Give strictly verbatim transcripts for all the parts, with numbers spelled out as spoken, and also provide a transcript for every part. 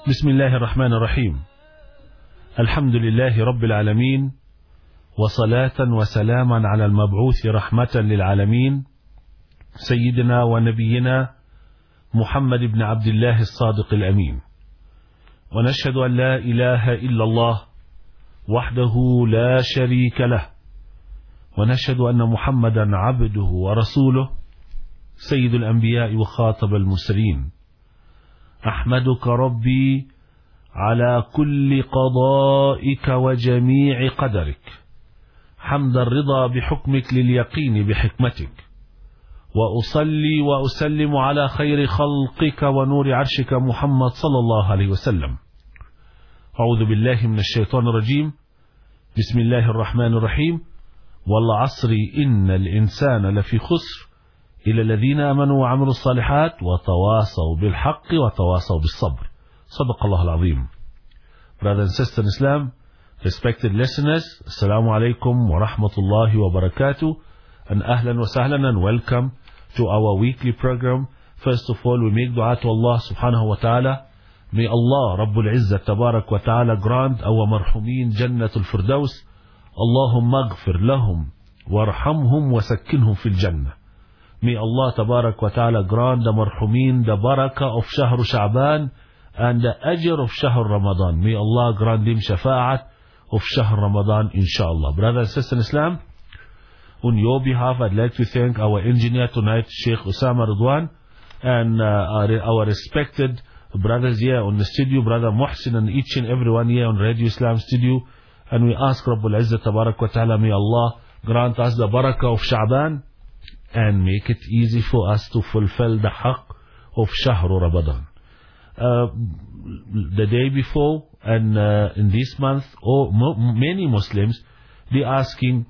بسم الله الرحمن الرحيم. الحمد لله رب العالمين، وصلاة وسلاما على المبعوث رحمة للعالمين سيدنا ونبينا محمد بن عبد الله الصادق الأمين. ونشهد أن لا إله إلا الله وحده لا شريك له، ونشهد أن محمدا عبده ورسوله سيد الأنبياء وخاطب المرسلين. أحمدك ربي على كل قضائك وجميع قدرك، حمد الرضا بحكمك لليقين بحكمتك، وأصلي وأسلم على خير خلقك ونور عرشك محمد صلى الله عليه وسلم. أعوذ بالله من الشيطان الرجيم. بسم الله الرحمن الرحيم. والعصر إن الإنسان لفي خسر إلى الذين آمنوا وعملوا الصالحات وتواصوا بالحق وتواصوا بالصبر. صدق الله العظيم. Brothers and sisters in Islam, respected listeners, Assalamu alaikum wa rahmatullahi wa barakatuh, and ahlan wa sahlan, and welcome to our weekly program. First of all, we make dua to Allah subhanahu wa ta'ala. May Allah Rabbul Izzah tabarak wa ta'ala grant our marhumin Jannatul Firdaus. Allahumma aghfir lahum warhamhum wasakkinhum fil Jannah. May Allah tabarak wa ta'ala grant the marhumin the barakah of Shahr Sha'ban and the ajr of Shahr Ramadan. May Allah grant them shafa'at of Shahr Ramadan, inshallah. Brothers and sisters in Islam, on your behalf, I'd like to thank our engineer tonight, Sheikh Usama Ridwan, and uh, our, our respected brothers here on the studio, Brother Muhsin, and each and everyone here on Radio Islam studio. And we ask Rabbul Izzah tabarak wa ta'ala, may Allah grant us the barakah of Sha'ban and make it easy for us to fulfill the haqq of Shahr Ramadan. Uh, the day before and uh, in this month, oh, many Muslims, they asking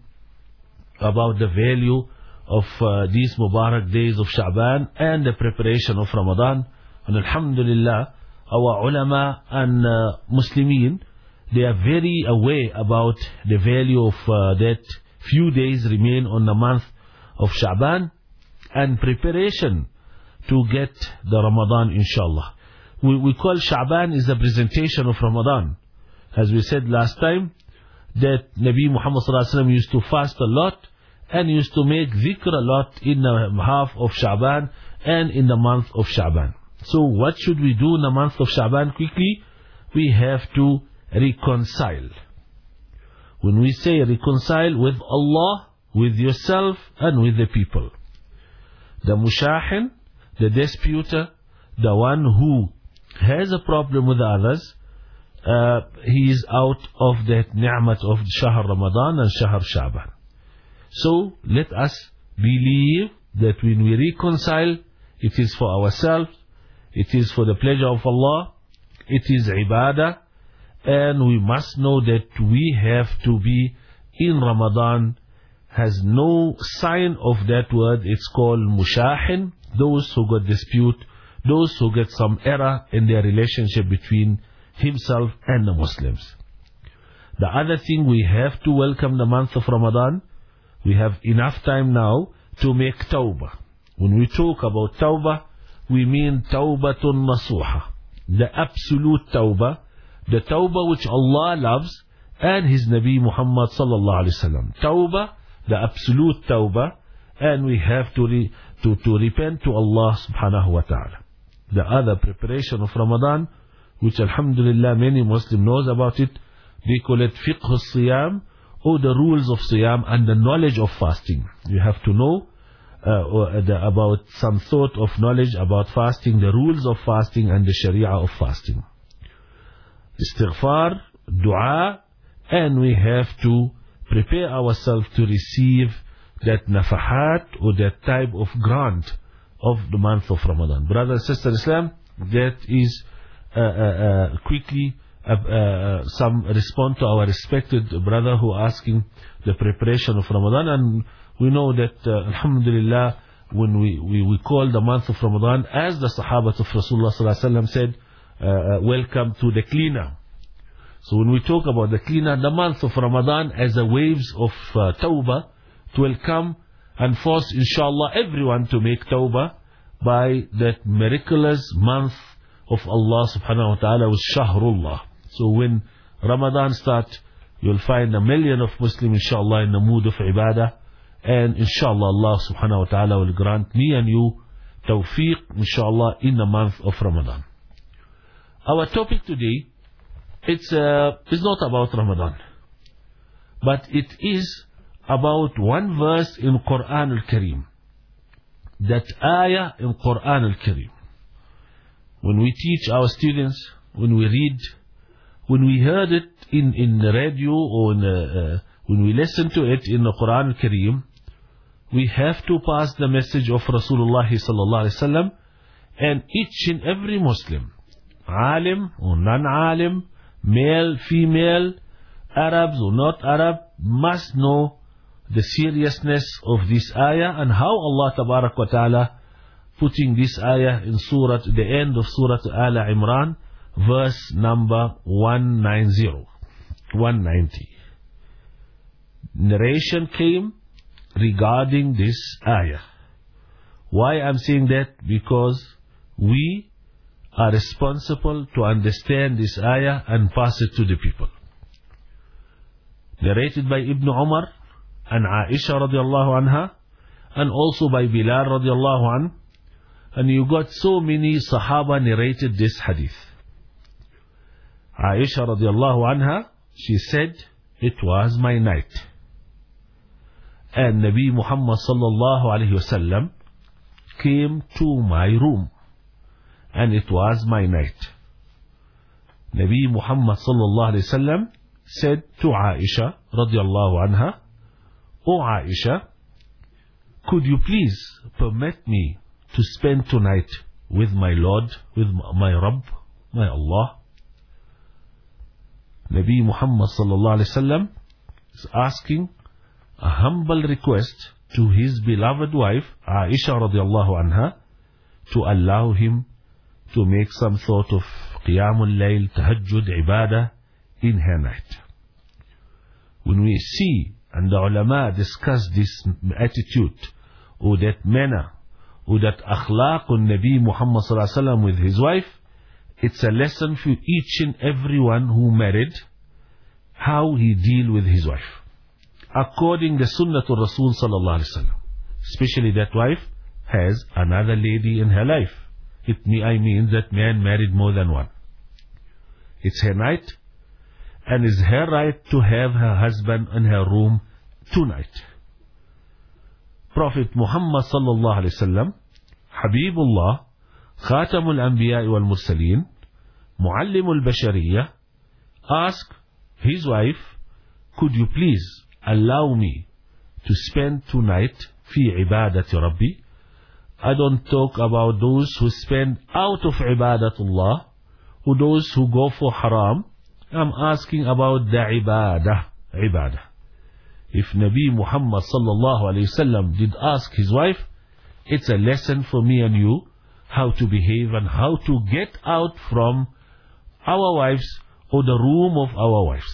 about the value of uh, these Mubarak days of Sha'ban and the preparation of Ramadan. And alhamdulillah, our ulama and uh, Muslimin, they are very aware about the value of uh, that few days remain on the month of Sha'ban and preparation to get the Ramadan, inshallah. We, we call Sha'ban is the presentation of Ramadan. As we said last time, that Nabi Muhammad sallallahu alaihi wasallam used to fast a lot and used to make dhikr a lot in the half of Sha'ban and in the month of Sha'ban. So what should we do in the month of Sha'ban quickly? We have to reconcile. When we say reconcile with Allah, with yourself and with the people. The mushahin, the disputer, the one who has a problem with others, uh, he is out of that ni'mat of Shahr Ramadan and Shahr Sha'ban. So let us believe that when we reconcile, it is for ourselves, it is for the pleasure of Allah, it is ibadah, and we must know that we have to be in Ramadan. Has no sign of that word. It's called mushahin, those who got dispute, those who get some error in their relationship between himself and the Muslims. The other thing, we have to welcome the month of Ramadan. We have enough time now to make tawbah. When we talk about tawbah, we mean tawbatun nasuha, the absolute tawbah, the tawbah which Allah loves and His Nabi Muhammad sallallahu alaihi wasallam. Tawbah, the absolute tawbah, and we have to, re, to, to repent to Allah subhanahu wa ta'ala. The other preparation of Ramadan, which alhamdulillah many Muslims knows about it, they call it fiqh al-siyam, or the rules of siyam and the knowledge of fasting. You have to know uh, the, about some sort of knowledge about fasting, the rules of fasting and the sharia of fasting. Istighfar, dua, and we have to prepare ourselves to receive that nafahat or that type of grant of the month of Ramadan. Brothers and sisters in Islam, that is uh, uh, uh, quickly uh, uh, some response to our respected brother who asking the preparation of Ramadan. And we know that uh, alhamdulillah, when we, we, we call the month of Ramadan, as the Sahabat of Rasulullah sallallahu alaihi wasallam said, uh, welcome to the cleaner. So when we talk about the cleaner, the month of Ramadan as the waves of uh, tawbah, it will come and force inshallah everyone to make tawbah by that miraculous month of Allah subhanahu wa ta'ala was Shahrullah. So when Ramadan starts, you'll find a million of Muslims, inshallah, in the mood of ibadah. And inshallah, Allah subhanahu wa ta'ala will grant me and you tawfiq, inshallah, in the month of Ramadan. Our topic today, it's, uh, it's not about Ramadan, but it is about one verse in Quran al-Kareem. That ayah in Quran al-Kareem. When we teach our students, when we read, when we heard it in, in the radio or in the, uh, when we listen to it in the Quran al-Kareem, we have to pass the message of Rasulullah sallallahu alaihi wasallam, and each and every Muslim, alim or non-alim, male, female, Arabs or not Arab, must know the seriousness of this ayah and how Allah tabarak wa ta'ala putting this ayah in surah, the end of Surah Al Imran, verse number one ninety, one ninety. Narration came regarding this ayah. Why I'm saying that? Because we are responsible to understand this ayah and pass it to the people. Narrated by Ibn Umar and Aisha radiallahu anha, and also by Bilal radiallahu anh, and you got so many Sahaba narrated this hadith. Aisha radiallahu anha, she said, it was my night. And Nabi Muhammad sallallahu alayhi wasallam came to my room, and it was my night. Nabi Muhammad sallallahu alayhi wasallam said to Aisha radiallahu anha, O Aisha, could you please permit me to spend tonight with my Lord, with my Rabb, my Allah? Nabi Muhammad sallallahu alaihi wasallam is asking a humble request to his beloved wife Aisha radiallahu anha to allow him to make some sort of Qiyamul Layl, Tahajjud, Ibadah in her night. When we see and the ulama discuss this attitude or that manner or that akhlaq on Nabi Muhammad sallallahu alaihi wasallam with his wife, it's a lesson for each and everyone who married, how he deal with his wife according the sunnah to Rasul sallallahu alaihi wasallam. Especially that wife has another lady in her life. It me I mean that man married more than one. It's her night, and it's her right to have her husband in her room tonight. Prophet Muhammad sallallahu alaihi wasallam, Habibullah, Khatamul Anbiya wal Mursaleen, Muallimul Bashariyah, asked his wife, could you please allow me to spend tonight fi ibadati Rabbi? I don't talk about those who spend out of ibadatullah, or those who go for haram. I'm asking about the ibadah, ibadah. If Nabi Muhammad sallallahu alayhi wasallam did ask his wife, it's a lesson for me and you how to behave and how to get out from our wives or the room of our wives.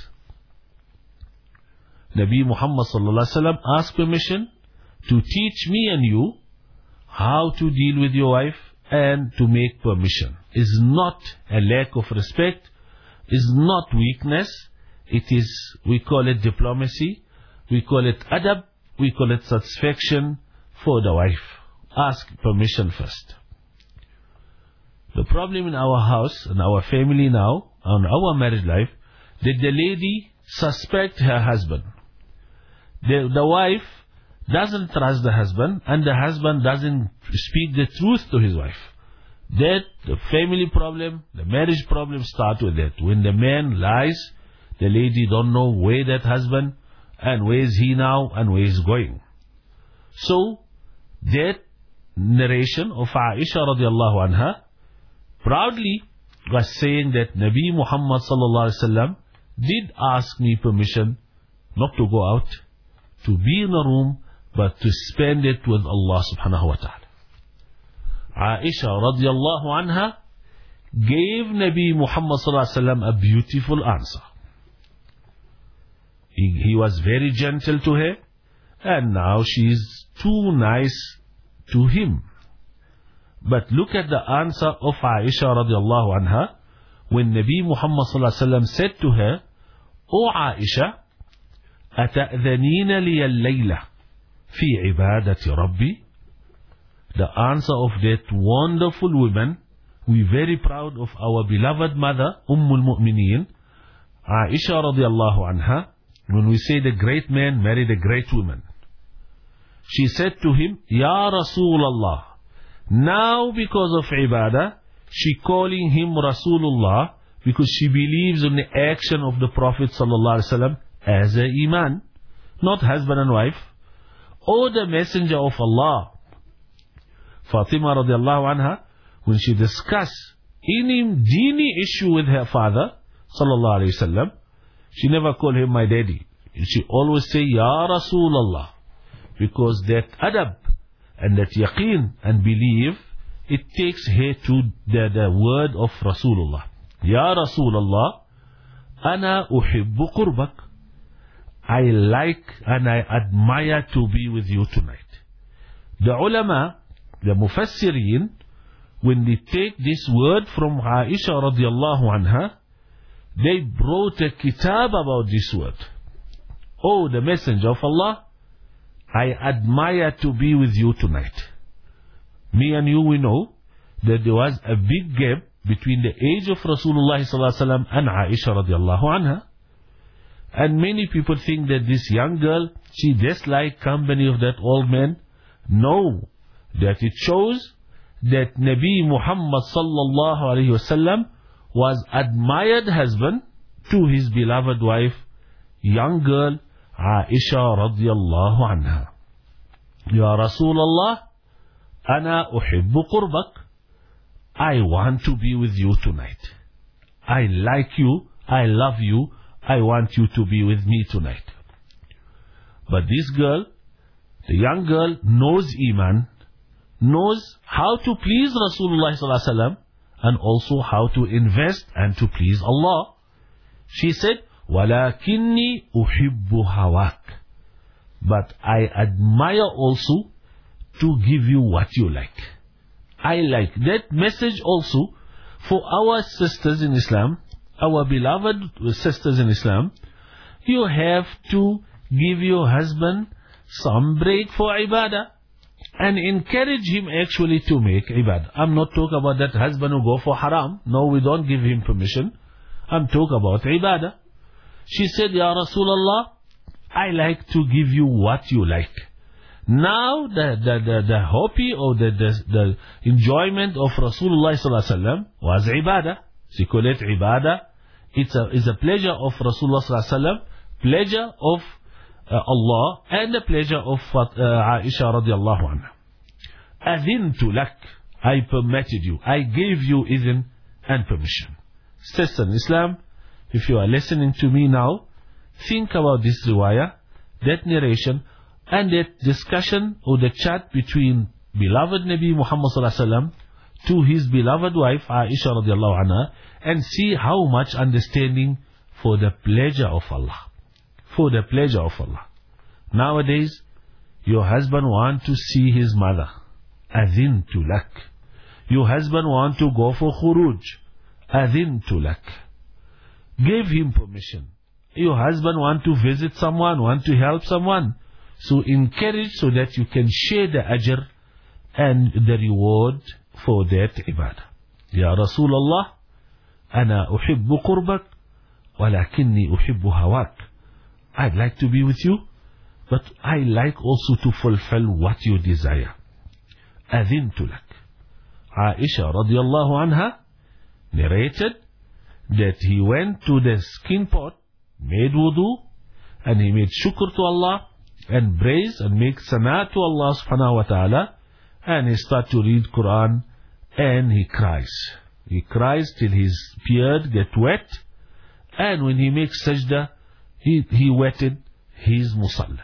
Nabi Muhammad sallallahu alayhi wasallam asked permission to teach me and you how to deal with your wife and to make permission. Is not a lack of respect, is not weakness. It is, we call it diplomacy, we call it adab, we call it satisfaction for the wife. Ask permission first. The problem in our house and our family now, on our married life, that the lady suspect her husband. The, the wife doesn't trust the husband, and the husband doesn't speak the truth to his wife. That the family problem, the marriage problem start with that. When the man lies, the lady don't know where that husband and where is he now and where is going. So that narration of Aisha radiallahu anha proudly was saying that Nabi Muhammad sallallahu alaihi wasallam did ask me permission not to go out, to be in a room, but to spend it with Allah subhanahu wa ta'ala. Aisha radiallahu anha gave Nabi Muhammad sallallahu alaihi wasallam a beautiful answer. He, he was very gentle to her, and now she is too nice to him. But look at the answer of Aisha radiallahu anha when Nabi Muhammad sallallahu alaihi wasallam said to her, O Aisha, أتأذنين لي الليلة في عبادة ربي? The answer of that wonderful woman, we're very proud of our beloved mother, Ummul Mu'mineen, Aisha radiallahu anha, when we say the great man married a great woman. She said to him, Ya Rasulullah. Now because of ibadah, she calling him Rasulullah because she believes in the action of the Prophet sallallahu alaihi wasallam as a iman, not husband and wife. O the Messenger of Allah. Fatima radiallahu anha, when she discussed any dini issue with her father sallallahu alaihi wasallam, she never called him my daddy. She always say Ya Rasulullah, because that adab and that yaqeen and belief, it takes her to the, the word of Rasulullah. Ya Rasulullah, ana uhibbu qurbak. I like and I admire to be with you tonight. The ulama, the mufassirin, when they take this word from Aisha radiallahu anha, they brought a kitab about this word. Oh, the Messenger of Allah, I admire to be with you tonight. Me and you, we know that there was a big gap between the age of Rasulullah sallallahu alaihi wasallam and Aisha radiallahu anha. And many people think that this young girl, she disliked company of that old man. No, that it shows that Nabi Muhammad sallallahu alaihi wasallam was admired husband to his beloved wife, young girl Aisha radiallahu anha. Ya Rasulullah, ana uhibbu qurbak. I want to be with you tonight. I like you, I love you, I want you to be with me tonight. But this girl, the young girl, knows Iman, knows how to please Rasulullah sallallahu alaihi wasallam, and also how to invest and to please Allah. She said, وَلَكِنِّي أُحِبُّ هَوَاكَ. But I admire also to give you what you like. I like that message also for our sisters in Islam, our beloved sisters in Islam. You have to give your husband some break for ibadah and encourage him actually to make ibadah. I'm not talking about that husband who go for haram. No, we don't give him permission. I'm talking about ibadah. She said, Ya Rasulullah, I like to give you what you like. Now the the the, the hobby or the, the the enjoyment of Rasulullah sallallahu alaihi wasallam was ibadah. She called it ibadah. It's a is a pleasure of Rasulullah sallallahu alaihi wasallam, pleasure of uh, Allah, and the pleasure of uh, Aisha radiallahu anha. Adhintu lak, I permitted you, I gave you idhin and permission. Sister in Islam, if you are listening to me now, think about this riwayah, that narration, and that discussion or the chat between beloved Nabi Muhammad sallallahu alaihi wasallam to his beloved wife Aisha radiallahu anha, and see how much understanding for the pleasure of Allah. For the pleasure of Allah. Nowadays, your husband want to see his mother. Adhintu lak. Your husband want to go for khuruj. Adhintu lak. Give him permission. Your husband want to visit someone, want to help someone. So encourage so that you can share the ajr and the reward for that ibadah. Ya Rasulullah, ana uhibbu qurbak, walakinni uhibbu hawak. I'd like to be with you, but I like also to fulfill what you desire. Adhintu lak. Aisha radiallahu anha narrated that he went to the skin pot, made wudu, and he made shukr to Allah, and praise and make sana to Allah subhanahu wa ta'ala, and he started to read Quran, and he cries. He cries till his beard get wet, and when he makes sajda, he, he wetted his musalla.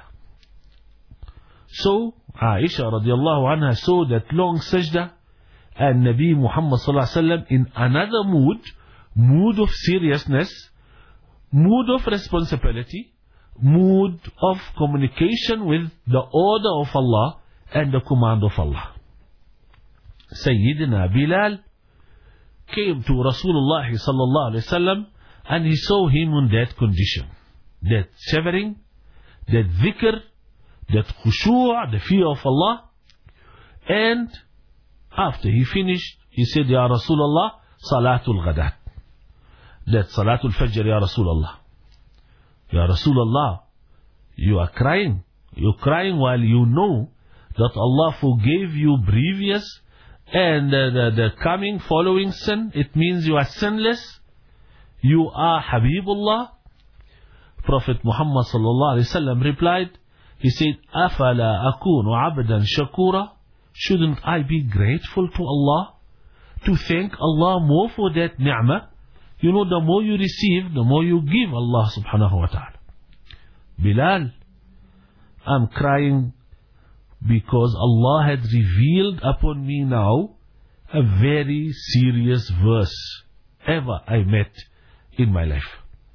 So, Aisha radiallahu anha saw that long sajda, and Nabi Muhammad sallallahu alaihi wasallam in another mood, mood of seriousness, mood of responsibility, mood of communication with the order of Allah and the command of Allah. Sayyidina Bilal came to Rasulullah sallallahu alaihi wasallam, and he saw him in that condition, that shivering, that dhikr, that khushu', the fear of Allah. And after he finished, he said, Ya Rasulullah, Salatul Ghadat. That Salatul Fajr, Ya Rasulullah. Ya Rasulullah, you are crying. You're crying while you know that Allah forgave you previous and uh, the, the coming following sin. It means you are sinless. You are Habibullah. Prophet Muhammad sallallahu alaihi wasallam replied, he said, Afala akunu abdan shakura? Shouldn't I be grateful to Allah? To thank Allah more for that ni'mah? You know, the more you receive, the more you give Allah subhanahu wa ta'ala. Bilal, I'm crying because Allah had revealed upon me now a very serious verse ever I met in my life.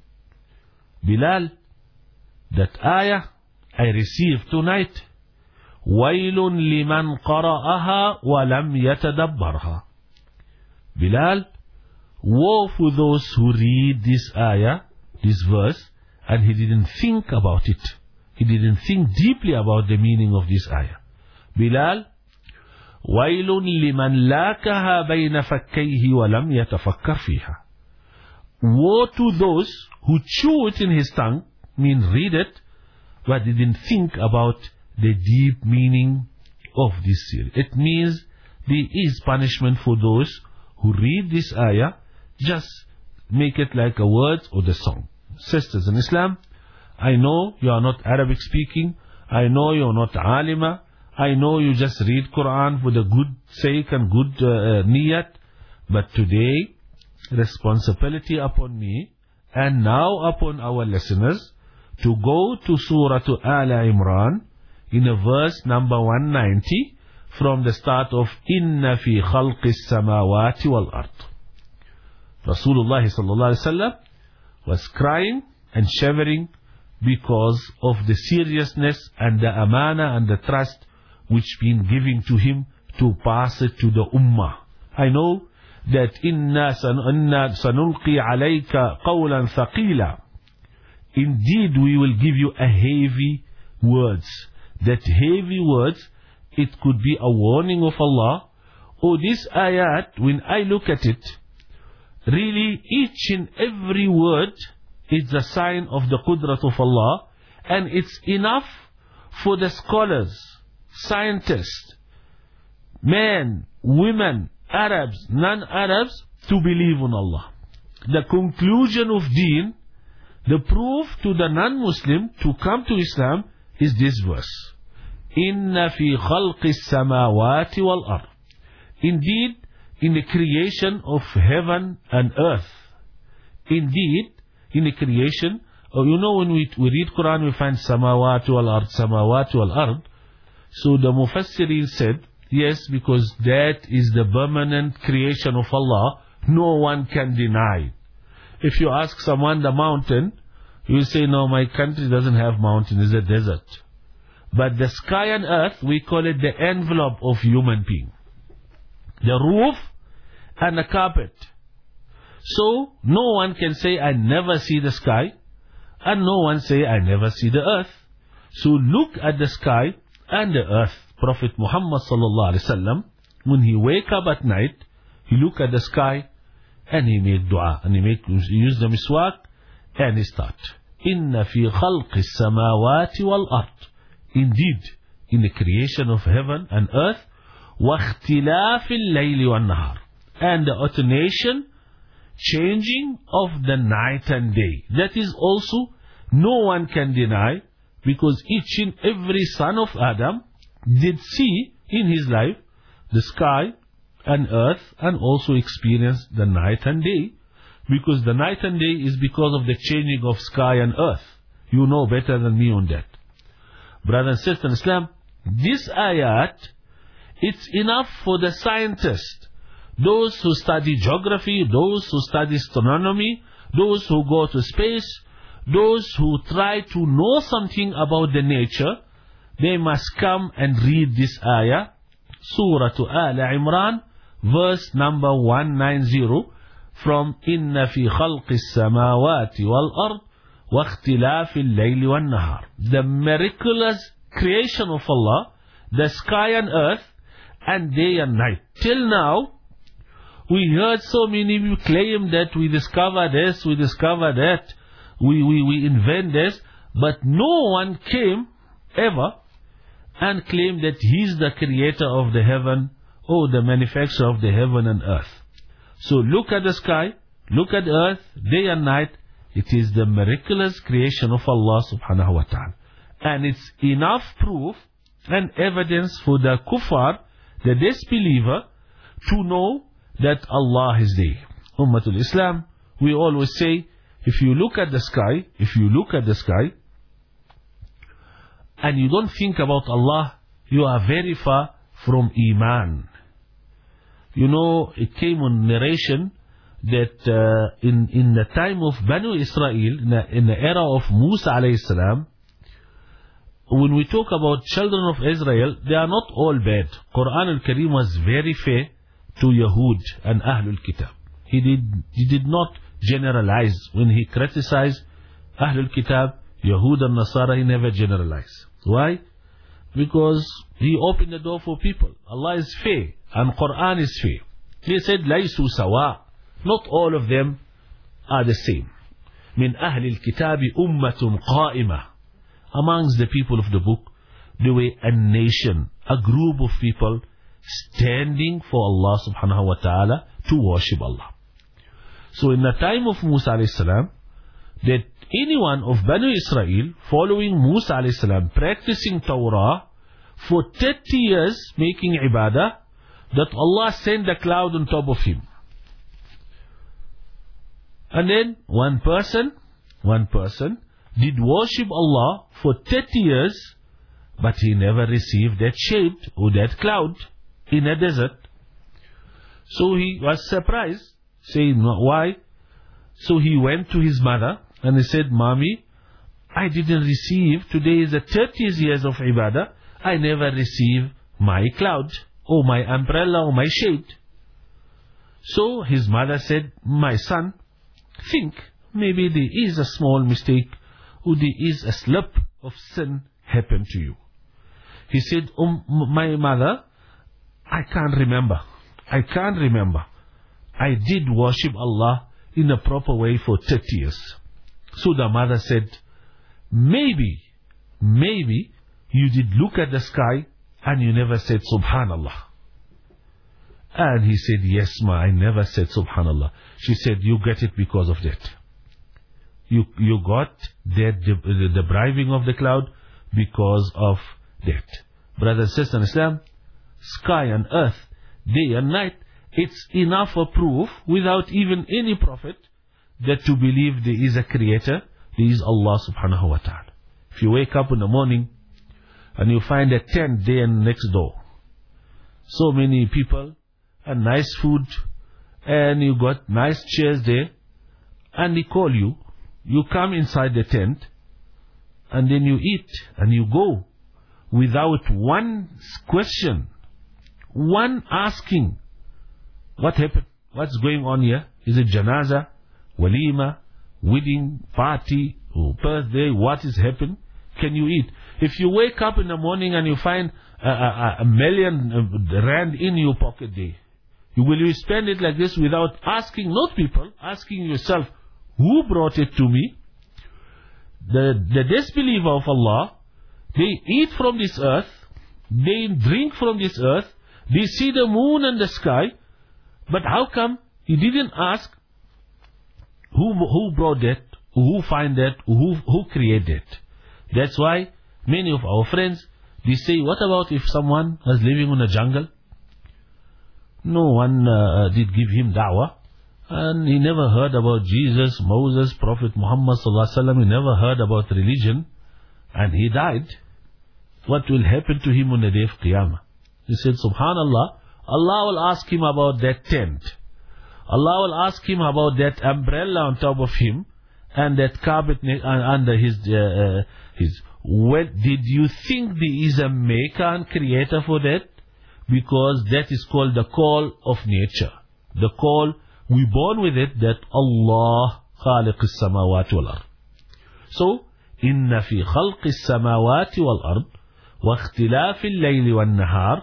Bilal, that ayah I received tonight, وَيْلٌ لِمَنْ قَرَأَهَا وَلَمْ يَتَدَبَّرْهَا. Bilal, woe for those who read this ayah, this verse, and he didn't think about it. He didn't think deeply about the meaning of this ayah. Bilal, وَيْلٌ لِمَنْ لَاكَهَا بَيْنَ فَكَّيْهِ وَلَمْ يَتَفَكَّرْ فِيهَا. Woe to those who chew it in his tongue, mean read it, but didn't think about the deep meaning of this series. It means there is punishment for those who read this ayah, just make it like a word or the song. Sisters in Islam, I know you are not Arabic speaking, I know you are not alima, I know you just read Quran for the good sake and good uh, niyat, but today, responsibility upon me and now upon our listeners to go to Surah Al Imran in a verse number one ninety from the start of Inna fi khalqis samawati wal ard. Rasulullah sallallahu alaihi wasallam was crying and shivering because of the seriousness and the amana and the trust which been given to him to pass it to the ummah. I know that inna sanulqi alayka qawlan thaqila. Indeed, we will give you a heavy words. That heavy words, it could be a warning of Allah. Or this ayat, when I look at it, really each and every word is the sign of the qudrat of Allah, and it's enough for the scholars, scientists, men, women, Arabs, non-Arabs to believe in Allah. The conclusion of deen, the proof to the non-Muslim to come to Islam is this verse. Inna fi khalqis samawati wal ard. Indeed, in the creation of heaven and earth. Indeed, in the creation, oh, you know when we, we read Quran we find samawati wal ard, samawati wal ard. So the Mufassirin said, yes, because that is the permanent creation of Allah, no one can deny. If you ask someone the mountain, you will say, no, my country doesn't have mountain, it's a desert. But the sky and earth, we call it the envelope of human being. The roof and the carpet. So, no one can say, I never see the sky, and no one say, I never see the earth. So look at the sky and the earth. Prophet Muhammad sallallahu alaihi wasallam, when he wake up at night, he look at the sky and he make dua, and he make he use the miswak and he start. Inna fi khalqis samawati wal ard. Indeed, in the creation of heaven and earth, واختلاف الليل والنهار, and the alternation, changing of the night and day. That is also no one can deny, because each and every son of Adam did see in his life the sky and earth, and also experience the night and day, because the night and day is because of the changing of sky and earth. You know better than me on that. Brothers and sisters in Islam, this ayat, it's enough for the scientists, those who study geography, those who study astronomy, those who go to space, those who try to know something about the nature. They must come and read this ayah, Surah Al Imran, verse number one ninety from Inna fi khalqis samawati wal ard wa ikhtilafil layli wan nahar. The miraculous creation of Allah, the sky and earth, and day and night. Till now, we heard so many people claim that we discovered this, we discovered that, we, we, we invent this, but no one came ever and claimed that He's the creator of the heaven or the manufacturer of the heaven and earth. So look at the sky, look at earth, day and night. It is the miraculous creation of Allah subhanahu wa ta'ala. And it's enough proof and evidence for the kuffar, the disbeliever, to know that Allah is there. Ummatul Islam, we always say, if you look at the sky, if you look at the sky, and you don't think about Allah, you are very far from Iman. You know, it came on narration that uh, in, in the time of Banu Israel, in the, in the era of Musa alayhi salam, when we talk about children of Israel, they are not all bad. Quran al-Karim was very fair to Yahud and Ahlul Kitab. He did, he did not generalize. When he criticized Ahlul Kitab, Yahud and Nasara, he never generalized. Why? Because he opened the door for people. Allah is fair and Quran is fair. He said, لَيْسُوا سَوَاء. Not all of them are the same. مِنْ أَهْلِ الْكِتَابِ أُمَّةٌ قَائِمَةٌ. Amongst the people of the book, there were a nation, a group of people standing for Allah subhanahu wa ta'ala to worship Allah. So in the time of Musa alayhi salam, that anyone of Banu Israel following Musa alayhi salam, practicing Torah for thirty years, making ibadah, that Allah sent a cloud on top of him. And then one person, one person did worship Allah for thirty years, but he never received that shade or that cloud in a desert. So he was surprised, saying, why? So he went to his mother and he said, Mommy, I didn't receive, today is the thirtieth years of ibadah, I never received my cloud or my umbrella or my shade. So his mother said, my son, think, maybe there is a small mistake or there is a slip of sin happened to you. He said, oh, my mother, I can't remember. I can't remember. I did worship Allah in a proper way for thirty years. So the mother said, maybe, maybe you did look at the sky and you never said Subhanallah. And he said, yes, ma, I never said Subhanallah. She said, you get it because of that. You you got that, the, the bribing of the cloud because of that. Brothers and sisters in Islam, sky and earth, day and night, it's enough a proof without even any prophet that to believe there is a creator, there is Allah subhanahu wa ta'ala. If you wake up in the morning and you find a tent there next door, so many people and nice food, and you got nice chairs there, and they call you, you come inside the tent, and then you eat, and you go, without one question, one asking, what happened? What's going on here? Is it janaza, walima, wedding, party, or birthday? What is happening? Can you eat? If you wake up in the morning and you find a, a, a million rand in your pocket there, you will you spend it like this without asking, not people, asking yourself, who brought it to me? The, the disbeliever of Allah, they eat from this earth, they drink from this earth, they see the moon and the sky, but how come he didn't ask who who brought that, who find that, who who created it? That's why many of our friends, they say, what about if someone was living in a jungle? No one uh, did give him da'wah, and he never heard about Jesus, Moses, Prophet Muhammad sallallahu alaihi wasallam. He never heard about religion, and he died. What will happen to him on the day of Qiyamah? He said, Subhanallah, Allah will ask him about that tent. Allah will ask him about that umbrella on top of him and that carpet under his uh, uh, his. Well, did you think there is a maker and creator for that? because that is called the call of nature. The call, we born with it, that Allah خالق السماوات والأرض. So, إن في خلق السماوات والأرض واختلاف الليل والنهار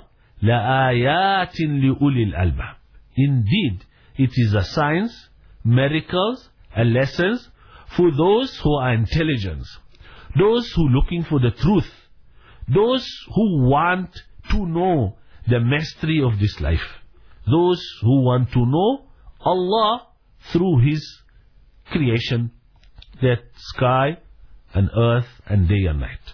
لآيات لأولي الألباب. Indeed, it is a signs, miracles, and lessons for those who are intelligent, those who are looking for the truth, those who want to know the mystery of this life, those who want to know Allah through His creation, that sky and earth and day and night.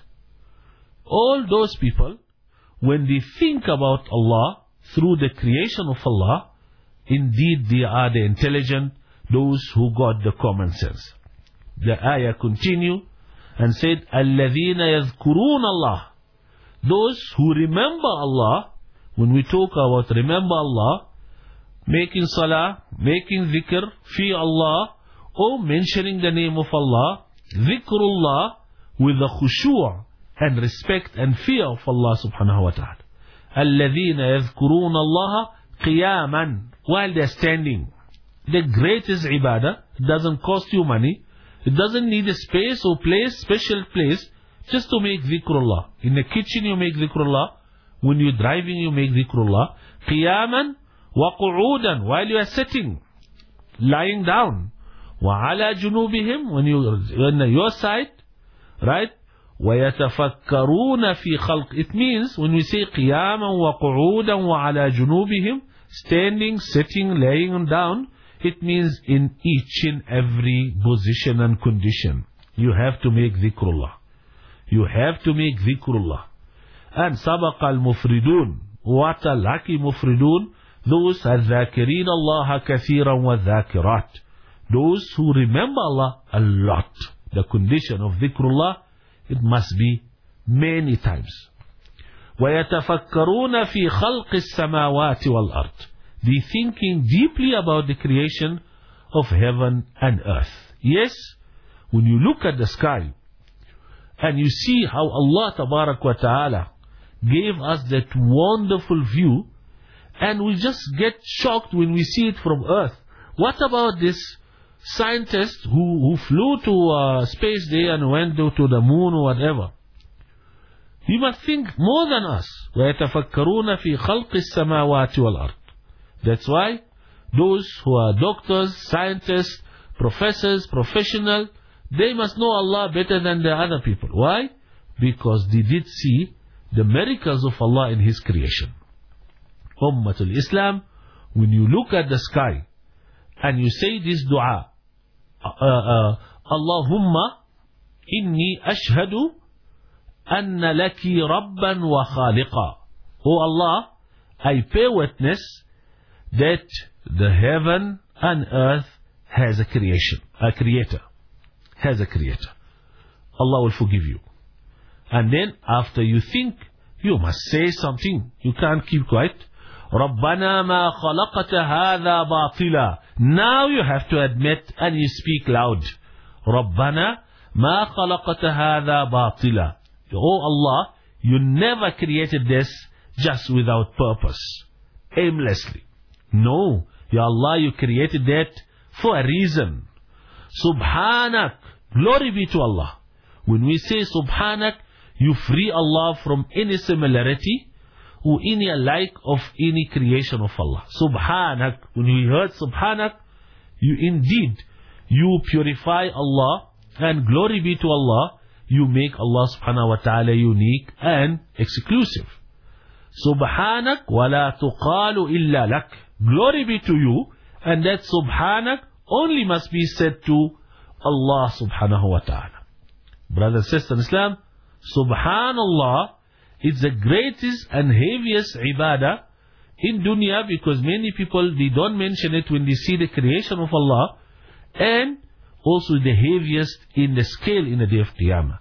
All those people, when they think about Allah through the creation of Allah, indeed they are the intelligent, those who got the common sense. The ayah continue and said, الَّذِينَ يَذْكُرُونَ اللَّهِ. Those who remember Allah. When we talk about remember Allah, making salah, making dhikr, fi Allah, or mentioning the name of Allah, dhikrullah, with the khushu' and respect and fear of Allah subhanahu wa ta'ala. الَّذِينَ يَذْكُرُونَ اللَّهَ قِيَامًا, while they are standing. The greatest ibadah, it doesn't cost you money, it doesn't need a space or place, special place, just to make dhikrullah. In the kitchen you make dhikrullah, when you're driving you make dhikrullah. قِيَامًا وَقُعُودًا, while you are sitting, lying down. وَعَلَى جُنُوبِهِمْ, when you're on your side, right? وَيَتَفَكَّرُونَ فِي خَلْقِ. It means, when we say قِيَامًا وَقُعُودًا وَعَلَى جُنُوبِهِمْ, standing, sitting, laying down, it means in each and every position and condition, you have to make dhikrullah. You have to make dhikrullah. And سَبَقَ الْمُفْرِدُونَ, what a lucky mufridun, those الذَّاكِرِينَ اللَّهَ كَثِيرًا وَالذَّاكِرَاتِ, those who remember Allah a lot. The condition of dhikrullah, it must be many times. وَيَتَفَكَّرُونَ فِي خَلْقِ السَّمَاوَاتِ وَالْأَرْضِ. They thinking deeply about the creation of heaven and earth. Yes, when you look at the sky and you see how Allah Tabarak wa Ta'ala gave us that wonderful view, and we just get shocked when we see it from earth. What about this scientist who, who flew to uh, space there and went to, to the moon or whatever? You must think more than us. وَيَتَفَكَّرُونَ فِي خَلْقِ السَّمَاوَاتِ وَالْأَرْضِ. That's why those who are doctors, scientists, professors, professional, they must know Allah better than the other people. Why? Because they did see the miracles of Allah in His creation. Ummatul Islam, when you look at the sky and you say this dua, uh, uh, Allahumma inni ashhadu anna laki rabban wa khaliqa. Oh Allah, I bear witness that the heaven and earth has a creation, a creator, has a creator. Allah will forgive you. And then after you think, you must say something. You can't keep quiet. رَبَّنَا مَا خَلَقَتَ هَذَا بَاطِلًا. Now you have to admit and you speak loud. رَبَّنَا مَا خَلَقَتَ هَذَا بَاطِلًا. Oh Allah, you never created this just without purpose, aimlessly. No, Ya Allah, you created that for a reason. Subhanak, glory be to Allah. When we say Subhanak, you free Allah from any similarity or any alike of any creation of Allah. Subhanak, when we heard Subhanak, you indeed, you purify Allah, and glory be to Allah, you make Allah subhanahu wa ta'ala unique and exclusive. Subhanak wa la tuqalu illa lak. Glory be to you, and that Subhanak only must be said to Allah subhanahu wa ta'ala. Brothers and sisters in Islam, Subhanallah is the greatest and heaviest ibadah in dunya, because many people, they don't mention it when they see the creation of Allah, and also the heaviest in the scale in the day of Qiyamah.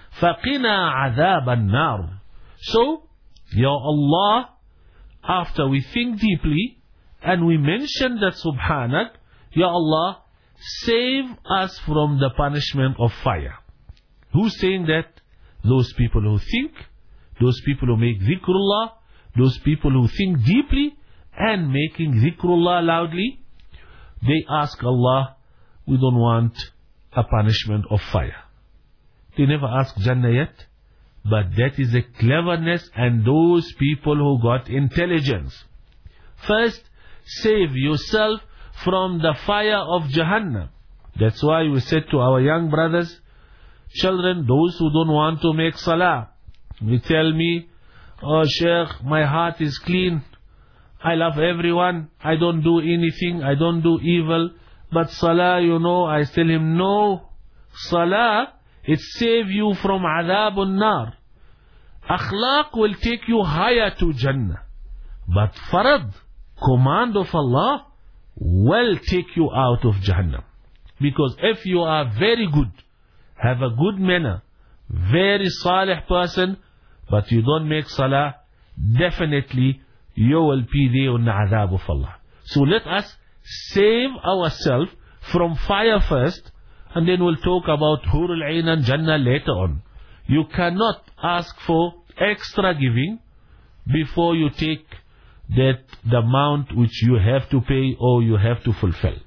فَقِنَا عَذَابَ النَّارِ. So, Ya Allah, after we think deeply and we mention that Subhanak, Ya Allah, save us from the punishment of fire. Who's saying that? Those people who think, those people who make dhikrullah, those people who think deeply and making dhikrullah loudly, they ask Allah, we don't want a punishment of fire. They never ask Jannah yet, but that is a cleverness and those people who got intelligence. First, save yourself from the fire of Jahannam. That's why we said to our young brothers, children, those who don't want to make salah, they tell me, oh Sheikh, my heart is clean. I love everyone. I don't do anything. I don't do evil. But salah, you know, I tell him, no. Salah, it save you from adhabun nar. Akhlaq will take you higher to Jannah. But farad, command of Allah, will take you out of Jahannam. Because if you are very good, have a good manner, very salih person, but you don't make salah, definitely you will be there in the adhab of Allah. So let us save ourselves from fire first, and then we'll talk about Hurul Ain and Jannah later on. You cannot ask for extra giving before you take that the amount which you have to pay or you have to fulfill.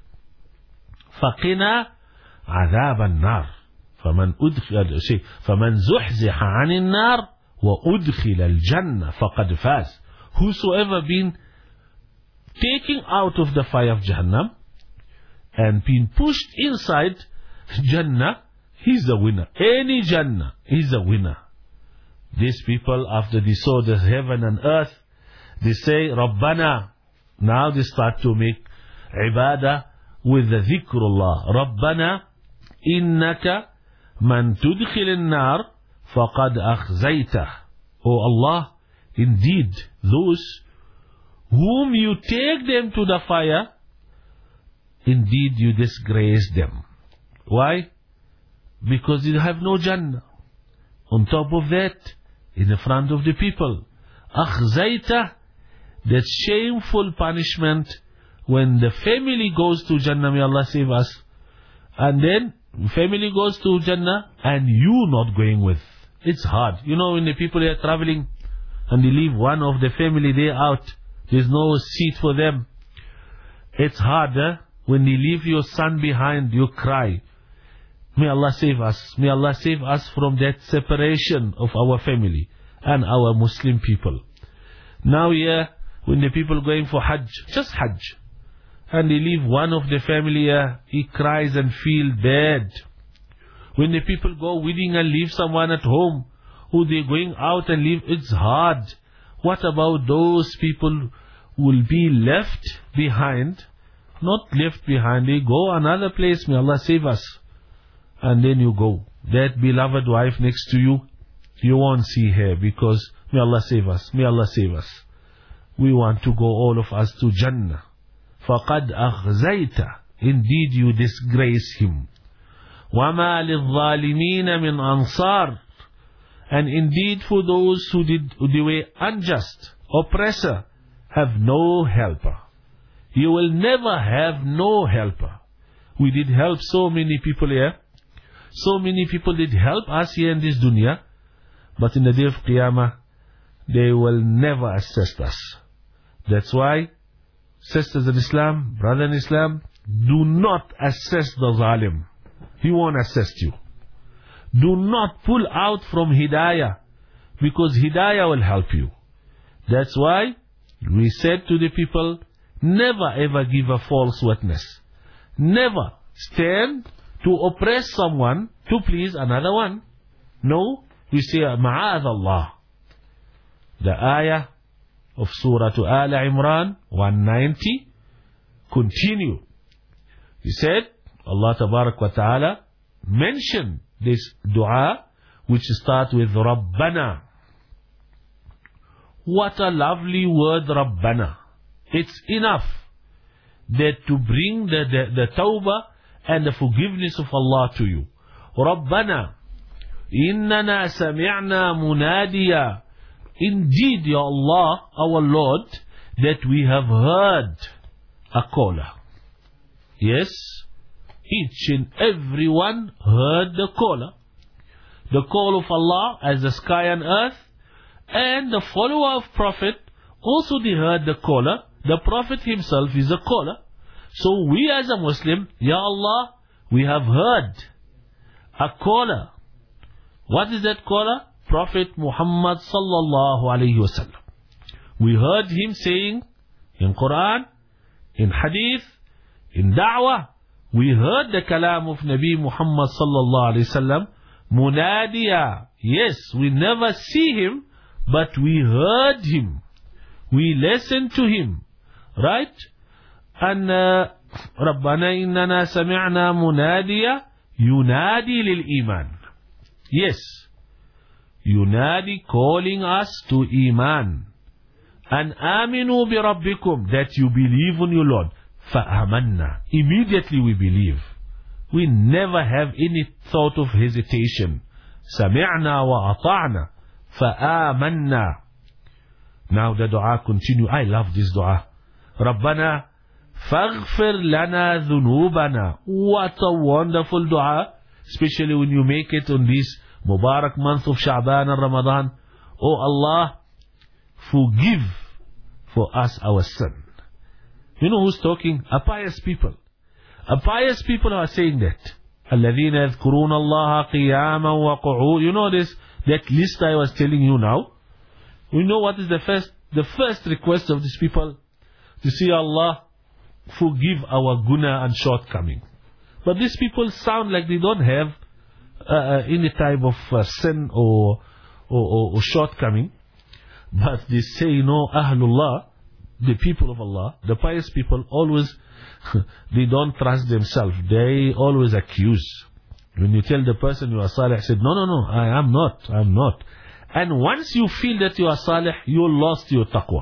فَقِنَا عَذَابَ النَّارِ فَمَنْ أُدْخِلَ فَمَنْ زُحْزِحَ عَنِ النَّارِ وَأُدْخِلَ الْجَنَّةِ فَقَدْ فَازَ. Whosoever been taken out of the fire of Jahannam and been pushed inside Jannah, he's the winner. Any Jannah, he's the winner. These people, after they saw the heaven and earth, they say, Rabbana. Now they start to make ibadah with the dhikrullah. Rabbana, innaka man tudkhil an-nar faqad akhzaytah. Oh Allah, indeed, those whom you take them to the fire, indeed you disgrace them. Why? Because you have no Jannah. On top of that, in the front of the people, akhzaytah, that shameful punishment when the family goes to Jannah, may Allah save us, and then family goes to Jannah and you not going with. It's hard. You know, when the people are traveling and they leave one of the family there out, there's no seat for them. It's harder when they leave your son behind, you cry. May Allah save us. May Allah save us from that separation of our family and our Muslim people. Now here, when the people going for Hajj, just Hajj, and they leave one of the family here, he cries and feel bad. When the people go wedding and leave someone at home, who they going out and leave, it's hard. What about those people who will be left behind? Not left behind, they go another place, may Allah save us. And then you go. That beloved wife next to you, you won't see her because may Allah save us, may Allah save us. We want to go all of us to Jannah. فَقَدْ أَخْزَيْتَ. Indeed you disgrace him. وَمَا لِلظَّالِمِينَ مِنْ أَنصَارٍ. And indeed for those who did they were unjust, oppressor, have no helper. You will never have no helper. We did help so many people here. So many people did help us here in this dunya. But in the day of Qiyamah, they will never assist us. That's why, sisters in Islam, brother in Islam, do not assist the zalim. He won't assist you. Do not pull out from Hidayah, because Hidayah will help you. That's why we said to the people, never ever give a false witness. Never stand to oppress someone to please another one. No, we say, Ma'adh Allah. The ayah of Surah Al Imran one ninety continue. He said, Allah Tabarak wa Ta'ala mentioned this dua which starts with Rabbana. What a lovely word, Rabbana. It's enough that to bring the, the, the tawbah and the forgiveness of Allah to you. Rabbana, innana sami'na munadiya. Indeed, Ya Allah, our Lord, that we have heard a caller. Yes, each and every one heard the caller. The call of Allah as the sky and earth, and the follower of Prophet also they heard the caller. The Prophet himself is a caller. So we as a Muslim, Ya Allah, we have heard a caller. What is that caller? Prophet Muhammad sallallahu alayhi wasallam. We heard him saying in Quran, in Hadith, in Da'wah, we heard the kalam of Nabi Muhammad sallallahu alayhi wasallam, munadiya. Yes, we never see him, but we heard him. We listened to him. Right? And uh, ربنا إننا سمعنا مناديا ينادي للإيمان. Yes. Yunadi, calling us to Iman. And aminu bi rabbikum, that you believe in your Lord. Fa'amanna. Immediately we believe. We never have any thought of hesitation. Sami'na wa ata'na. Fa'amanna. Now the dua continue. I love this dua. Rabbana faghfir lana dhunubana. What a wonderful dua. Especially when you make it on this Mubarak month of Sha'ban and Ramadan. Oh Allah, forgive for us our sin. You know who's talking? A pious people. A pious people are saying that. الَّذِينَ يَذْكُرُونَ اللَّهَ قِيَامًا وَقُعُودًا. You know this, that list I was telling you now? You know what is the first, the first request of these people? To say, Allah, forgive our guna and shortcoming. But these people sound like they don't have uh, any type of uh, sin or, or, or, or shortcoming. But they say, you know, Ahlullah, the people of Allah, the pious people, always, they don't trust themselves. They always accuse. When you tell the person you are salih, said, no, no, no, I am not, I am not. And once you feel that you are salih, you lost your taqwa.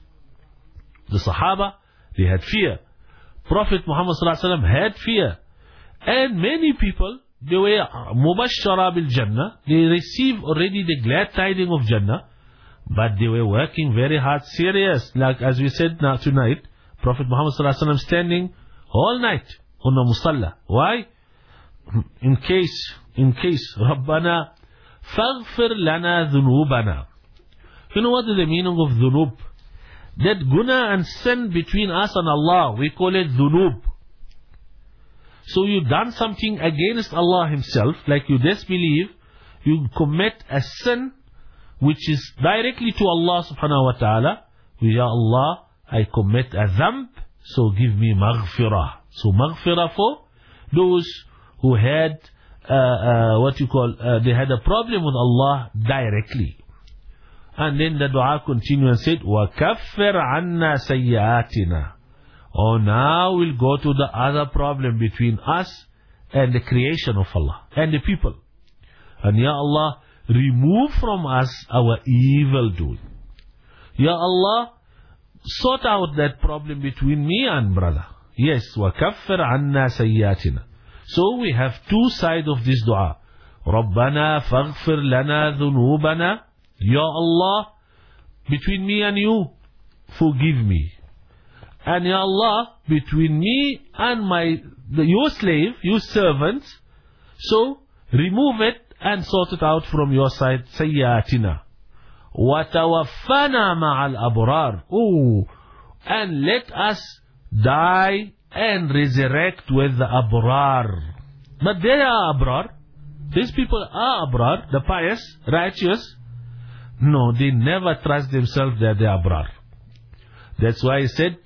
The Sahaba, they had fear. Prophet Muhammad sallallahu alaihi wasallam had fear. And many people, they were mubashshara bil Jannah. They received already the glad tidings of Jannah. But they were working very hard, serious. Like as we said now tonight, Prophet Muhammad sallallahu alaihi wasallam standing all night on the musalla. Why? In case, in case, Rabbana faghfir lana dhunubana. You know what is the meaning of dhunub? That guna and sin between us and Allah, we call it dhunub. So you done something against Allah Himself, like you disbelieve, you commit a sin which is directly to Allah subhanahu wa ta'ala. Ya Allah, I commit a dhanb, so give me maghfirah. So maghfirah for those who had, uh, uh, what you call, uh, they had a problem with Allah directly. And then the dua continued and said, وَكَفِّرْ عَنَّا سَيِّئَاتِنَا. Oh, now we'll go to the other problem between us and the creation of Allah and the people. And Ya Allah, remove from us our evil doing. Ya Allah, sort out that problem between me and brother. Yes, وَكَفِّرْ عَنَّا سَيِّئَاتِنَا. So we have two sides of this dua. رَبَّنَا فَاغْفِرْ لَنَا ذُنُوبَنَا. Ya Allah, between me and you, forgive me. And Ya Allah, between me and my the, your slave, your servant, so remove it and sort it out from your side. Sayyatina. وَتَوَفَّنَا مَعَ الْأَبْرَارِ. Oh, and let us die and resurrect with the Abrar. But they are Abrar. These people are Abrar, the pious, righteous. No, they never trust themselves that they are Abrar. That's why he said,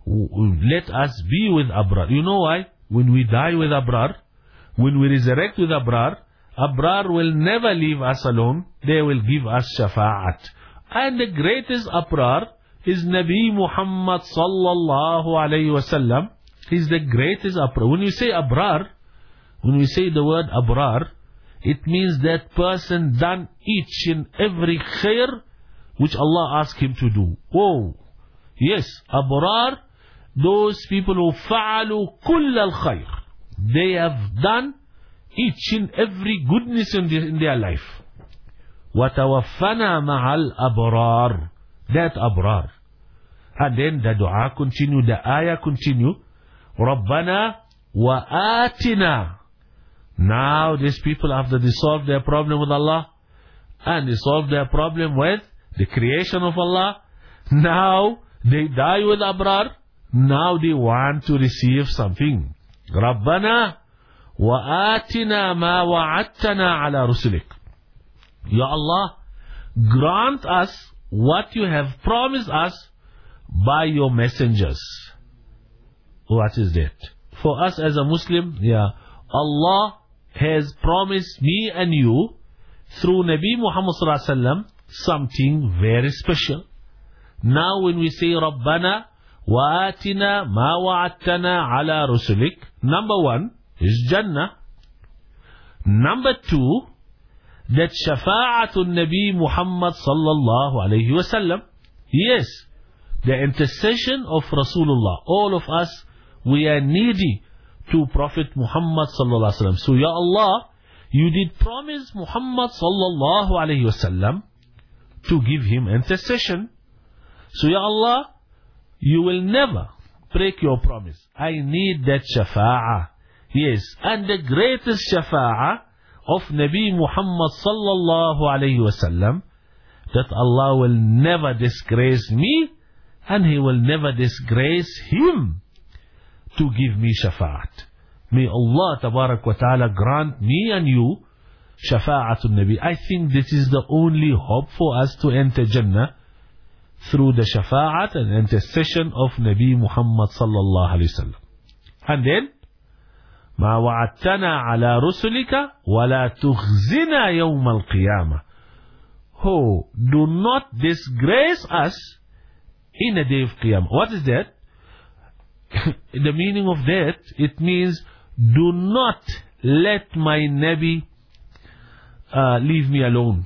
let us be with Abrar. You know why? When we die with Abrar, when we resurrect with Abrar, Abrar will never leave us alone. They will give us shafa'at. And the greatest Abrar is Nabi Muhammad sallallahu alayhi wasallam. He's the greatest Abrar. When you say Abrar, when we say the word Abrar, it means that person done each and every khair which Allah asked him to do. Oh, yes, Abrar, those people who fa'alu kull al-khair. They have done each and every goodness in, the, in their life. وَتَوَفَّنَا مَعَ الْأَبْرَارِ. That Abrar. And then the dua continue, the ayah continue. رَبَّنَا وَآتِنَا. Now these people, after they solve their problem with Allah, and they solve their problem with the creation of Allah, Now they die with Abrar. Now they want to receive something. رَبَّنَا وَآتِنَا مَا وَعَدتَّنَا عَلَى رُسُلِكَ. Ya Allah, grant us what you have promised us by your messengers. What is that? For us as a Muslim, yeah, Allah has promised me and you through Nabi Muhammad sallallahu alaihi wasallam something very special. Now when we say Rabbana wa atina ma wa'adtana ala rusulik, number one is Jannah. Number two, that shafa'atun Nabi Muhammad sallallahu alaihi wasallam. Yes, the intercession of Rasulullah. All of us, we are needy to Prophet Muhammad sallallahu alaihi wasallam. So Ya Allah, you did promise Muhammad sallallahu alaihi wasallam to give him intercession. So Ya Allah, you will never break your promise. I need that shafa'ah. Yes, and the greatest shafa'ah of Nabi Muhammad sallallahu alaihi wasallam, that Allah will never disgrace me and He will never disgrace him to give me shafa'at. May Allah tabarak wa ta'ala grant me and you shafa'atul Nabi. I think this is the only hope for us to enter Jannah, through the shafa'at and intercession of Nabi Muhammad sallallahu alayhi wa sallam. And then, مَا وَعَدْتَنَا عَلَى رُسُلِكَ وَلَا تُخْزِنَا يَوْمَ الْقِيَامَةِ. Oh, do not disgrace us in the day of Qiyamah. What is that? The meaning of that, it means, do not let my Nabi uh, leave me alone.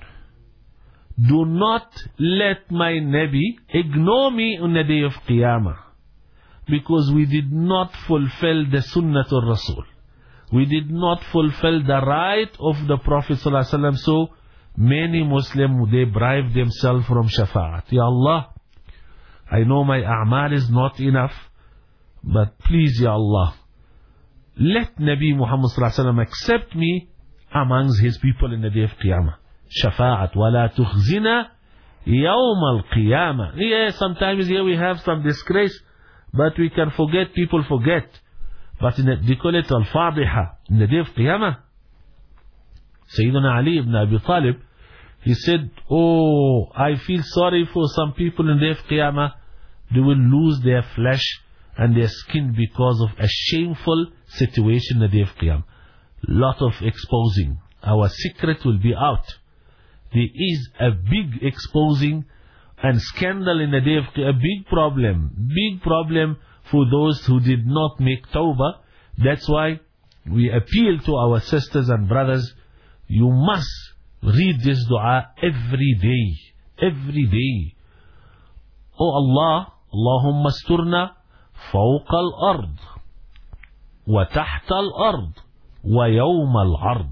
Do not let my Nabi ignore me on the day of Qiyamah, because we did not fulfill the Sunnatul Rasul. We did not fulfill the right of the Prophet sallallahu alaihi wasallam. So many Muslims, they bribe themselves from shafa'at. Ya Allah, I know my a'mal is not enough, but please Ya Allah, let Nabi Muhammad sallallahu alaihi wasallam accept me amongst his people in the day of Qiyamah. Shafa'at wala tukhzina yawm al-qiyamah. Yeah, sometimes here we have some disgrace, but we can forget, people forget. But in the, they call it al-fadiha, in the day of Qiyamah. Sayyidina Ali ibn Abi Talib, he said, oh, I feel sorry for some people in the day of Qiyamah. They will lose their flesh and their skin because of a shameful situation in the day of Qiyamah. Lot of exposing. Our secret will be out. There is a big exposing and scandal in the day of Qiyamah. A big problem. Big problem for those who did not make tawbah. That's why we appeal to our sisters and brothers. You must read this dua every day. Every day. Oh Allah, Allahumma asturna fawqa al-ard wa tahta al-ard wa yawma al-ard.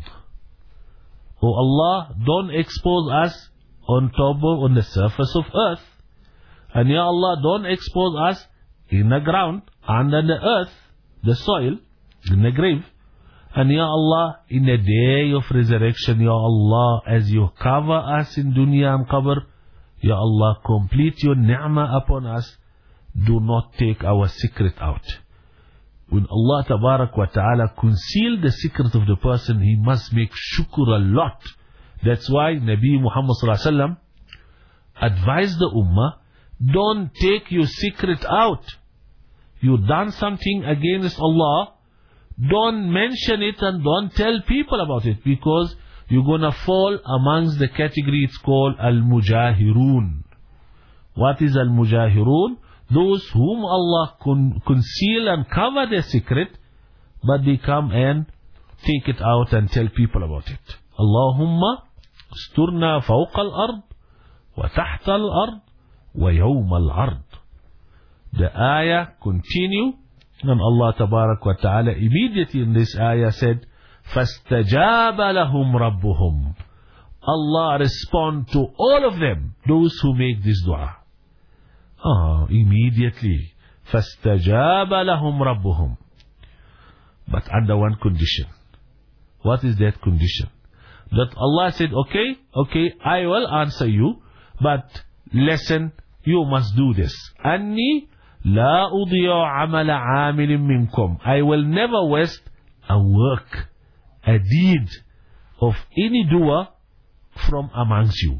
Oh Allah, don't expose us on top of, on the surface of earth. And Ya Allah, don't expose us in the ground, under the earth, the soil, in the grave. And Ya Allah, in the day of resurrection, Ya Allah, as you cover us in dunya and qabr, Ya Allah, complete your ni'mah upon us. Do not take our secret out. When Allah Tabarak wa Ta'ala conceal the secret of the person, he must make shukr a lot. That's why Nabi Muhammad Sallallahu Alaihi Wasallam advised the Ummah, don't take your secret out. You done something against Allah, don't mention it and don't tell people about it, because you're going to fall amongst the category it's called Al-Mujahirun. What is Al-Mujahirun? Those whom Allah con conceal and cover their secret, but they come and take it out and tell people about it. Allahumma asturna fawqa al-ard wa tahta al-ard wa yawm al-ard. The ayah continue, and Allah Tabarak wa Ta'ala immediately in this ayah said, فَاسْتَجَابَ لَهُمْ رَبُّهُمْ. Allah respond to all of them, those who make this dua. Ah, immediately. فَاسْتَجَابَ لَهُمْ رَبُّهُمْ. But under one condition. What is that condition? That Allah said, okay, okay, I will answer you, but listen you must do this. أني لا أضيع عمل عامل منكم. I will never waste a work, a deed of any doer from amongst you.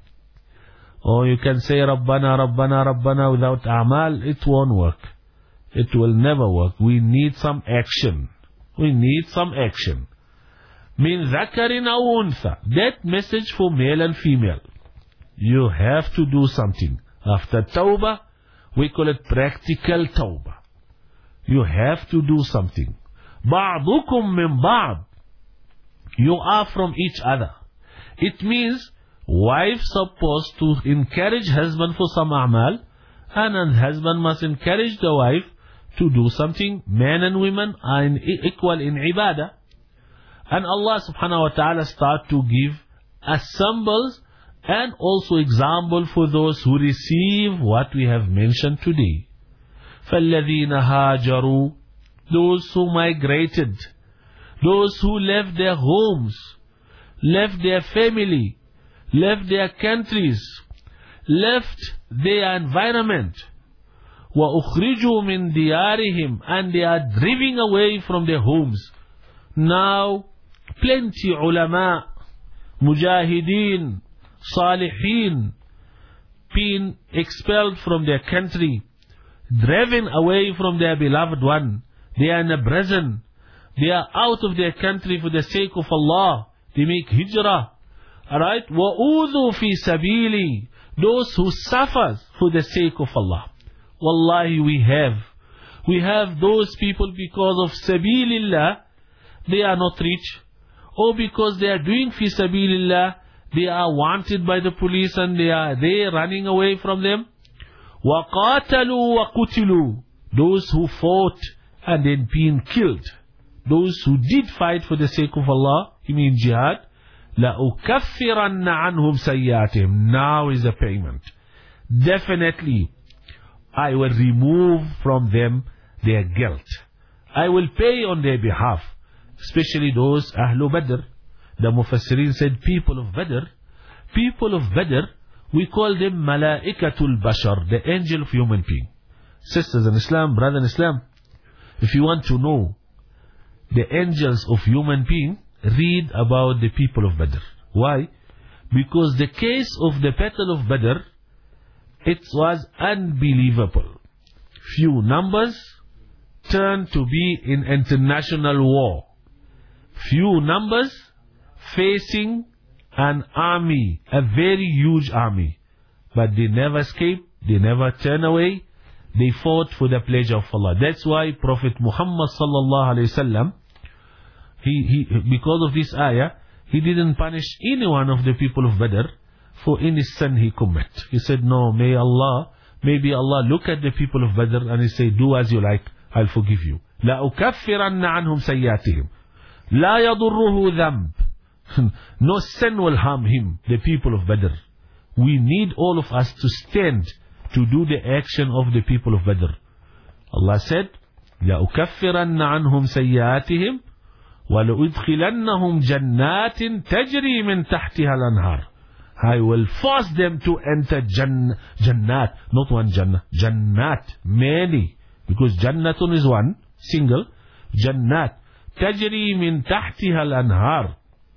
Or you can say Rabbana, Rabbana, Rabbana without a'mal, it won't work. It will never work. We need some action. We need some action. Min dhakarin aw untha. That message for male and female. You have to do something. After tawbah, we call it practical tawbah. You have to do something. Ba'dukum min ba'd. You are from each other. It means wife supposed to encourage husband for some a'mal, and a husband must encourage the wife to do something. Men and women are in, equal in ibadah. And Allah subhanahu wa ta'ala start to give us symbols and also example for those who receive what we have mentioned today. فَالَّذِينَ هَاجَرُوا. Those who migrated, those who left their homes, left their family, left their countries, left their environment, وَأُخْرِجُوا مِنْ دِيَارِهِمْ, and they are driving away from their homes. Now, plenty ulama, mujahideen, salihin, being expelled from their country, driven away from their beloved one. They are in a prison. They are out of their country for the sake of Allah. They make hijrah. Alright? وَأُوذُوا فِي سَبِيلِي. Those who suffer for the sake of Allah. Wallahi, we have. We have those people because of sabilillah, they are not rich. Or because they are doing fi sabilillah, they are wanted by the police and they are they running away from them. وَقَاتَلُوا وَقُتِلُوا. Those who fought and then being killed. Those who did fight for the sake of Allah, you mean jihad. لَأُكَفِّرَنَّ عَنْهُمْ سَيِّئَاتِهِمْ. Now is the payment. Definitely, I will remove from them their guilt. I will pay on their behalf. Especially those Ahlul Badr. The Mufassirin said people of Badr. People of Badr, we call them Malaikatul Bashar, the angel of human being. Sisters in Islam, brother in Islam, if you want to know the angels of human being, read about the people of Badr. Why? Because the case of the battle of Badr, it was unbelievable. Few numbers turned to be in international war. Few numbers facing an army, a very huge army. But they never escaped, they never turned away. They fought for the pleasure of Allah. That's why Prophet Muhammad sallallahu alaihi wasallam, he, he, because of this ayah, he didn't punish any one of the people of Badr for any sin he commit. He said, no, may Allah, maybe Allah look at the people of Badr and he say, do as you like, I'll forgive you. لَأُكَفِّرَنَّ عَنْهُمْ سَيِّئَاتِهِمْ لَا يَضُرُّهُ ذَنْبٍ. No sin will harm him, the people of Badr. We need all of us to stand to do the action of the people of Badr. Allah said, لَأُكَفِّرَنَّ عَنْهُمْ سَيِّئَاتِهِمْ وَلَأُدْخِلَنَّهُمْ جَنَّاتٍ تَجْرِي مِنْ تَحْتِهَا الْأَنْهَارِ. I will force them to enter Jan Jannat, not one Jannah, Jannat, many, because Jannatun is one, single, Jannat, تَجْرِي مِنْ تَحْتِهَا الْأَنْهَارِ.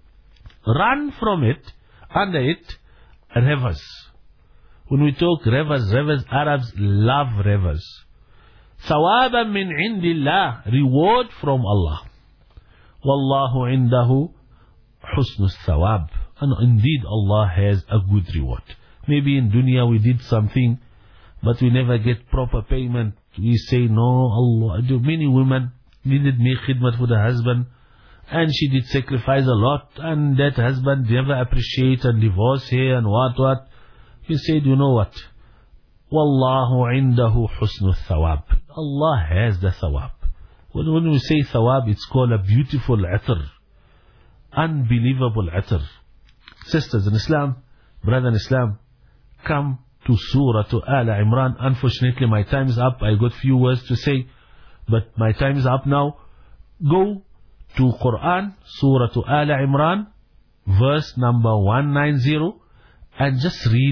Run from it, under it, rivers. When we talk rivers, rivers, Arabs love rivers. ثَوَابًا مِنْ عِنْدِ اللَّهِ. Reward from Allah. وَاللَّهُ عِنْدَهُ حُسْنُ الثَّوَابِ. And indeed Allah has a good reward. Maybe in dunya we did something, but we never get proper payment. We say, no, Allah. Many women didn't make khidmat for the husband, and she did sacrifice a lot, and that husband never appreciate and divorce her and what, what. He said, you know what? Wallahu indahu husnu thawab. Allah has the thawab. When, when we say thawab, it's called a beautiful atr. Unbelievable atr. Sisters in Islam, brother in Islam, come to Surah to Al Imran. Unfortunately, my time is up. I got few words to say, but my time is up now. Go to Quran, Surah to Al Imran, verse number one ninety, and just read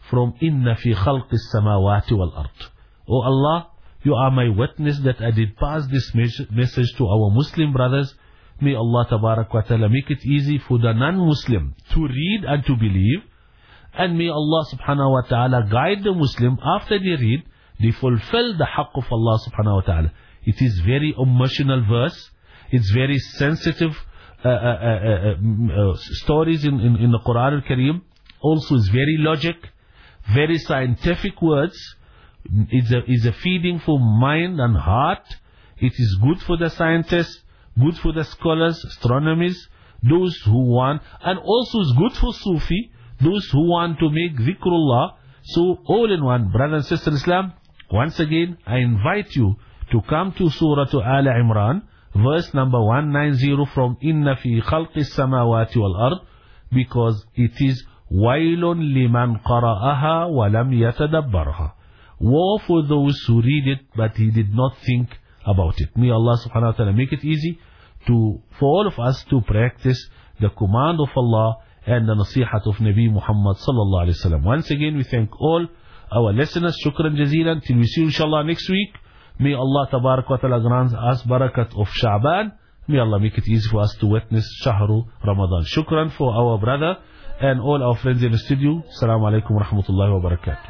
from Inna fi khalqis samawati wal ard. O Allah, you are my witness that I did pass this message to our Muslim brothers. May Allah tabarak wa ta'ala make it easy for the non-Muslim to read and to believe. And may Allah subhanahu wa ta'ala guide the Muslim after they read, they fulfill the haqq of Allah subhanahu wa ta'ala. It is very emotional verse. It's very sensitive uh, uh, uh, uh, uh, stories in, in, in the Quran al-Kareem. Also it's very logic, very scientific words. It's a, it's a feeding for mind and heart. It is good for the scientists, good for the scholars, astronomers, those who want, and also it's good for Sufi, those who want to make dhikrullah. So all in one, brother and sister Islam, once again, I invite you to come to Surah Al Imran, verse number one ninety from Inna fi khalqis samawati wal ard, because it is wailun liman qara'aha wa lam yatadabbarha. Woe for those who read it, but he did not think about it. May Allah subhanahu wa ta'ala make it easy to, for all of us to practice the command of Allah and the nasihat of Nabi Muhammad sallallahu alayhi wa sallam. Once again, we thank all our listeners. Shukran jazeelan. Till we see you inshallah next week. May Allah tabarak wa ta'ala grant us barakat of Sha'ban. May Allah make it easy for us to witness Shahru Ramadan. Shukran for our brother and all our friends in the studio. Assalamu alaikum wa rahmatullahi wa barakatuh.